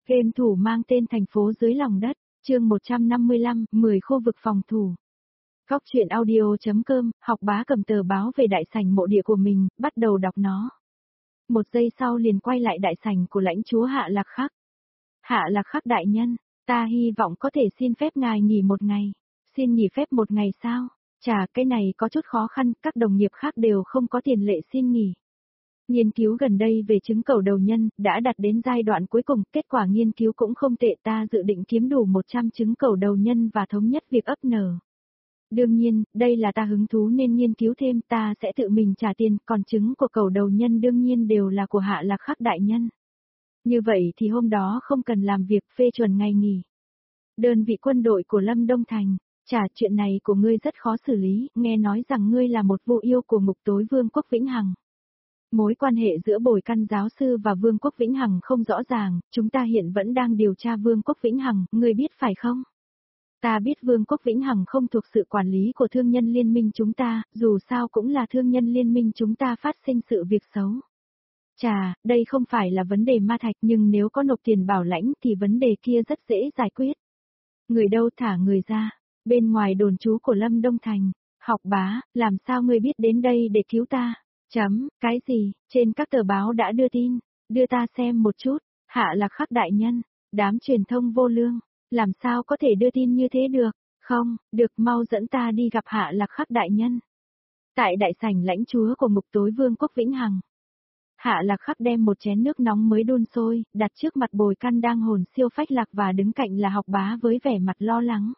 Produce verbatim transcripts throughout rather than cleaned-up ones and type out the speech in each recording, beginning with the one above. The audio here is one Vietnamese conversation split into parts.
Game thủ mang tên thành phố dưới lòng đất, chương một trăm năm mươi lăm, mười khu vực phòng thủ. Góc truyện audio.com, học bá cầm tờ báo về đại sảnh mộ địa của mình, bắt đầu đọc nó. Một giây sau liền quay lại đại sảnh của lãnh chúa Hạ Lạc Khắc. Hạ Lạc Khắc đại nhân, ta hy vọng có thể xin phép ngài nghỉ một ngày. Xin nghỉ phép một ngày sao? Chà, cái này có chút khó khăn, các đồng nghiệp khác đều không có tiền lệ xin nghỉ. Nghiên cứu gần đây về trứng cầu đầu nhân, đã đạt đến giai đoạn cuối cùng, kết quả nghiên cứu cũng không tệ, ta dự định kiếm đủ một trăm trứng cầu đầu nhân và thống nhất việc ấp nở. Đương nhiên, đây là ta hứng thú nên nghiên cứu thêm, ta sẽ tự mình trả tiền, còn trứng của cầu đầu nhân đương nhiên đều là của Hạ Lạc Khắc đại nhân. Như vậy thì hôm đó không cần làm việc, phê chuẩn ngày nghỉ. Đơn vị quân đội của Lâm Đông Thành, chà, chuyện này của ngươi rất khó xử lý, nghe nói rằng ngươi là một vụ yêu của ngục tối Vương quốc Vĩnh Hằng. Mối quan hệ giữa Bồi Căn giáo sư và Vương quốc Vĩnh Hằng không rõ ràng, chúng ta hiện vẫn đang điều tra Vương quốc Vĩnh Hằng, ngươi biết phải không? Ta biết Vương quốc Vĩnh Hằng không thuộc sự quản lý của thương nhân liên minh chúng ta, dù sao cũng là thương nhân liên minh chúng ta phát sinh sự việc xấu. Chà, đây không phải là vấn đề ma thạch nhưng nếu có nộp tiền bảo lãnh thì vấn đề kia rất dễ giải quyết. Người đâu thả người ra, bên ngoài đồn trú của Lâm Đông Thành, học bá, làm sao ngươi biết đến đây để cứu ta? Chấm, cái gì, trên các tờ báo đã đưa tin, đưa ta xem một chút, Hạ Lạc Khắc đại nhân, đám truyền thông vô lương, làm sao có thể đưa tin như thế được, không, được mau dẫn ta đi gặp Hạ Lạc Khắc đại nhân. Tại đại sảnh lãnh chúa của ngục tối Vương quốc Vĩnh Hằng, Hạ Lạc Khắc đem một chén nước nóng mới đun sôi, đặt trước mặt Bồi Căn đang hồn siêu phách lạc và đứng cạnh là học bá với vẻ mặt lo lắng.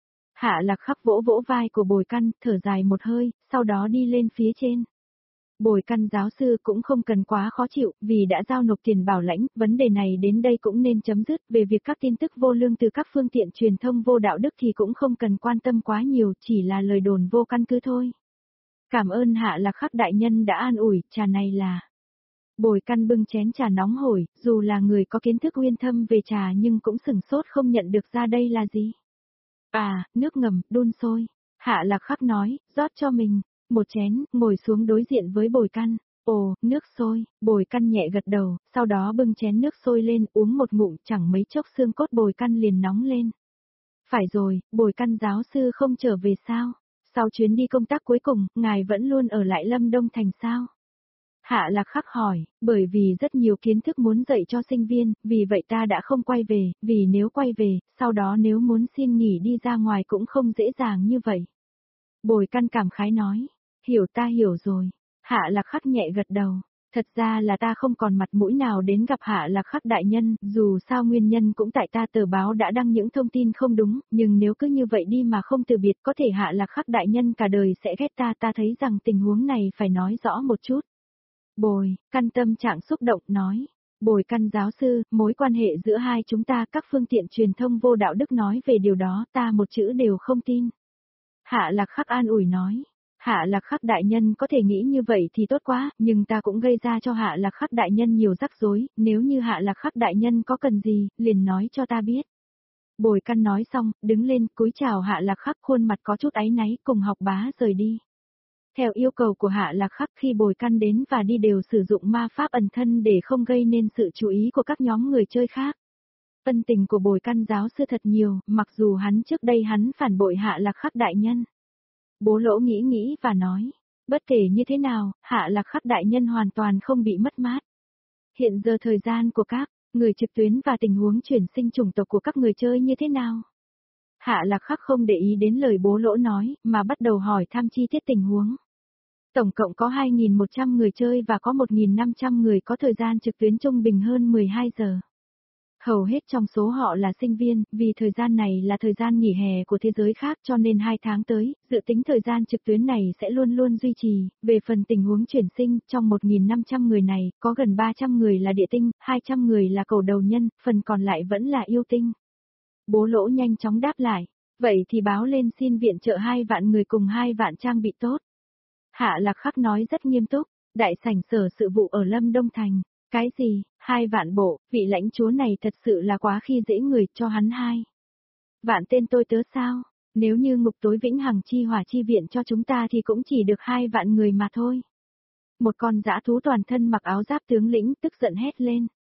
Hạ Lạc Khắc vỗ vỗ vai của Bồi Căn, thở dài một hơi, sau đó đi lên phía trên. Bồi Căn giáo sư cũng không cần quá khó chịu, vì đã giao nộp tiền bảo lãnh, vấn đề này đến đây cũng nên chấm dứt, về việc các tin tức vô lương từ các phương tiện truyền thông vô đạo đức thì cũng không cần quan tâm quá nhiều, chỉ là lời đồn vô căn cứ thôi. Cảm ơn Hạ Lạc Khắc đại nhân đã an ủi, trà này là... Bồi Căn bưng chén trà nóng hổi, dù là người có kiến thức uyên thâm về trà nhưng cũng sửng sốt không nhận được ra đây là gì. À, nước ngầm, đun sôi. Hạ Lạc Khắc nói, rót cho mình. Một chén, ngồi xuống đối diện với Bồi Căn. Ồ, nước sôi, Bồi Căn nhẹ gật đầu, sau đó bưng chén nước sôi lên, uống một ngụm, chẳng mấy chốc xương cốt Bồi Căn liền nóng lên. Phải rồi, Bồi Căn giáo sư không trở về sao? Sau chuyến đi công tác cuối cùng, ngài vẫn luôn ở lại Lâm Đông Thành sao? Hạ Lạc Khắc hỏi, bởi vì rất nhiều kiến thức muốn dạy cho sinh viên, vì vậy ta đã không quay về, vì nếu quay về, sau đó nếu muốn xin nghỉ đi ra ngoài cũng không dễ dàng như vậy. Bồi Căn cảm khái nói. Hiểu, ta hiểu rồi. Hạ Lạc Khắc nhẹ gật đầu. Thật ra là ta không còn mặt mũi nào đến gặp Hạ Lạc Khắc đại nhân, dù sao nguyên nhân cũng tại ta tờ báo đã đăng những thông tin không đúng, nhưng nếu cứ như vậy đi mà không từ biệt có thể Hạ Lạc Khắc đại nhân cả đời sẽ ghét ta, ta thấy rằng tình huống này phải nói rõ một chút. Bồi Căn tâm trạng xúc động nói. Bồi Căn giáo sư, mối quan hệ giữa hai chúng ta các phương tiện truyền thông vô đạo đức nói về điều đó ta một chữ đều không tin. Hạ Lạc Khắc an ủi nói. Hạ Lạc Khắc đại nhân có thể nghĩ như vậy thì tốt quá, nhưng ta cũng gây ra cho Hạ Lạc Khắc đại nhân nhiều rắc rối, nếu như Hạ Lạc Khắc đại nhân có cần gì, liền nói cho ta biết. Bồi Căn nói xong, đứng lên, cúi chào Hạ Lạc Khắc, khuôn mặt có chút áy náy, cùng học bá rời đi. Theo yêu cầu của Hạ Lạc Khắc, khi Bồi Căn đến và đi đều sử dụng ma pháp ẩn thân để không gây nên sự chú ý của các nhóm người chơi khác. Ân tình của Bồi Căn giáo sư thật nhiều, mặc dù hắn trước đây hắn phản bội Hạ Lạc Khắc đại nhân. Bố Lỗ nghĩ nghĩ và nói, bất kể như thế nào, Hạ Lạc Khắc đại nhân hoàn toàn không bị mất mát. Hiện giờ thời gian của các người trực tuyến và tình huống chuyển sinh chủng tộc của các người chơi như thế nào? Hạ Lạc Khắc không để ý đến lời Bố Lỗ nói, mà bắt đầu hỏi thăm chi tiết tình huống. Tổng cộng có hai nghìn một trăm người chơi và có một nghìn năm trăm người có thời gian trực tuyến trung bình hơn mười hai giờ. Hầu hết trong số họ là sinh viên, vì thời gian này là thời gian nghỉ hè của thế giới khác cho nên hai tháng tới, dự tính thời gian trực tuyến này sẽ luôn luôn duy trì. Về phần tình huống chuyển sinh, trong một nghìn năm trăm người này, có gần ba trăm người là địa tinh, hai trăm người là cầu đầu nhân, phần còn lại vẫn là yêu tinh. Bố Lỗ nhanh chóng đáp lại, vậy thì báo lên xin viện trợ hai vạn người cùng hai vạn trang bị tốt. Hạ Lạc Khắc nói rất nghiêm túc, đại sảnh sở sự vụ ở Lâm Đông Thành. Cái gì, hai vạn bộ, vị lãnh chúa này thật sự là quá khi dễ người, cho hắn hai. Vạn tên tôi tớ sao, nếu như ngục tối Vĩnh Hằng chi hỏa chi viện cho chúng ta thì cũng chỉ được hai vạn người mà thôi. Một con dã thú toàn thân mặc áo giáp tướng lĩnh tức giận hét lên.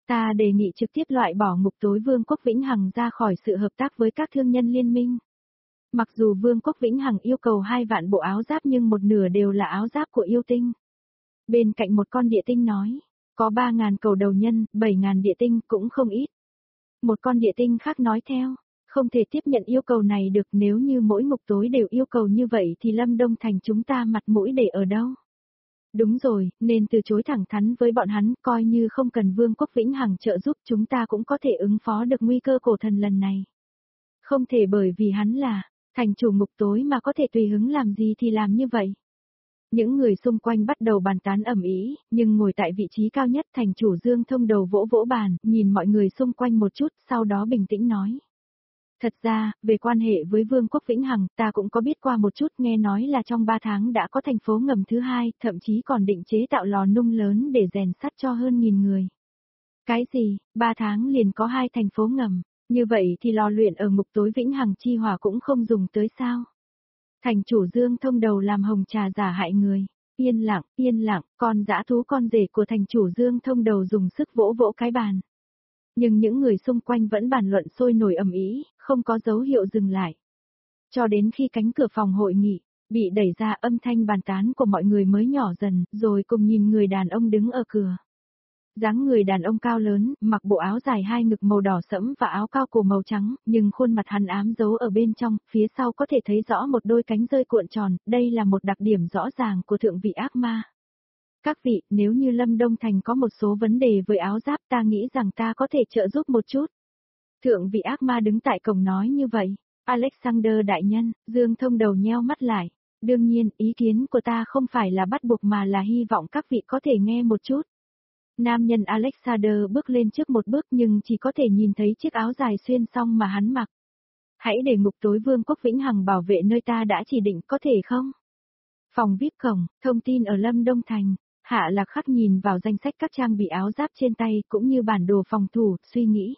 Ta đề nghị trực tiếp loại bỏ ngục tối Vương quốc Vĩnh Hằng ra khỏi sự hợp tác với các thương nhân liên minh. Mặc dù Vương quốc Vĩnh Hằng yêu cầu hai vạn bộ áo giáp nhưng một nửa đều là áo giáp của yêu tinh. Bên cạnh một con địa tinh nói, có ba ngàn cầu đầu nhân, bảy ngàn địa tinh cũng không ít. Một con địa tinh khác nói theo, không thể tiếp nhận yêu cầu này được, nếu như mỗi ngục tối đều yêu cầu như vậy thì Lâm Đông Thành chúng ta mặt mũi để ở đâu. Đúng rồi, nên từ chối thẳng thắn với bọn hắn, coi như không cần Vương quốc Vĩnh Hằng trợ giúp chúng ta cũng có thể ứng phó được nguy cơ cổ thần lần này. Không thể bởi vì hắn là thành chủ ngục tối mà có thể tùy hứng làm gì thì làm như vậy. Những người xung quanh bắt đầu bàn tán ầm ĩ, nhưng ngồi tại vị trí cao nhất thành chủ Dương Thông đầu vỗ vỗ bàn, nhìn mọi người xung quanh một chút, sau đó bình tĩnh nói. Thật ra, về quan hệ với Vương quốc Vĩnh Hằng, ta cũng có biết qua một chút, nghe nói là trong ba tháng đã có thành phố ngầm thứ hai, thậm chí còn định chế tạo lò nung lớn để rèn sắt cho hơn nghìn người. Cái gì, ba tháng liền có hai thành phố ngầm, như vậy thì lò luyện ở ngục tối Vĩnh Hằng chi hỏa cũng không dùng tới sao? Thành chủ Dương Thông đầu làm hồng trà giả hại người. Yên lặng, yên lặng, con dã thú con rể của thành chủ Dương Thông đầu dùng sức vỗ vỗ cái bàn. Nhưng những người xung quanh vẫn bàn luận sôi nổi ầm ĩ, không có dấu hiệu dừng lại. Cho đến khi cánh cửa phòng hội nghị bị đẩy ra, âm thanh bàn tán của mọi người mới nhỏ dần, rồi cùng nhìn người đàn ông đứng ở cửa. Dáng người đàn ông cao lớn, mặc bộ áo dài hai ngực màu đỏ sẫm và áo cao cổ màu trắng, nhưng khuôn mặt hắn ám giấu ở bên trong, phía sau có thể thấy rõ một đôi cánh rơi cuộn tròn, đây là một đặc điểm rõ ràng của thượng vị ác ma. Các vị, nếu như Lâm Đông Thành có một số vấn đề với áo giáp ta nghĩ rằng ta có thể trợ giúp một chút. Thượng vị ác ma đứng tại cổng nói như vậy. Alexander đại nhân, Dương Thông đầu nheo mắt lại. Đương nhiên, ý kiến của ta không phải là bắt buộc mà là hy vọng các vị có thể nghe một chút. Nam nhân Alexander bước lên trước một bước nhưng chỉ có thể nhìn thấy chiếc áo dài xuyên song mà hắn mặc. Hãy để ngục tối Vương quốc Vĩnh Hằng bảo vệ nơi ta đã chỉ định, có thể không? Phòng vi ai pi cổng, thông tin ở Lâm Đông Thành. Hạ Lạc Khắc nhìn vào danh sách các trang bị áo giáp trên tay cũng như bản đồ phòng thủ, suy nghĩ.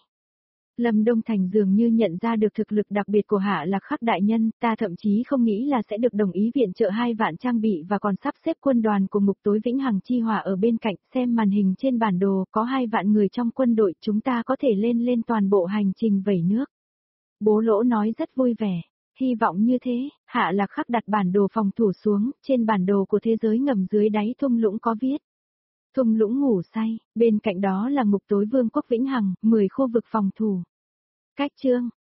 Lâm Đông Thành dường như nhận ra được thực lực đặc biệt của Hạ Lạc Khắc đại nhân, ta thậm chí không nghĩ là sẽ được đồng ý viện trợ hai vạn trang bị và còn sắp xếp quân đoàn của ngục tối Vĩnh Hằng chi hỏa ở bên cạnh, xem màn hình trên bản đồ, có hai vạn người trong quân đội, chúng ta có thể lên lên toàn bộ hành trình vẩy nước. Bố Lỗ nói rất vui vẻ. Hy vọng như thế, Hạ Lạc Khắc đặt bản đồ phòng thủ xuống, trên bản đồ của thế giới ngầm dưới đáy thung lũng có viết. Thung lũng ngủ say, bên cạnh đó là ngục tối Vương quốc Vĩnh Hằng, mười khu vực phòng thủ. Cách chương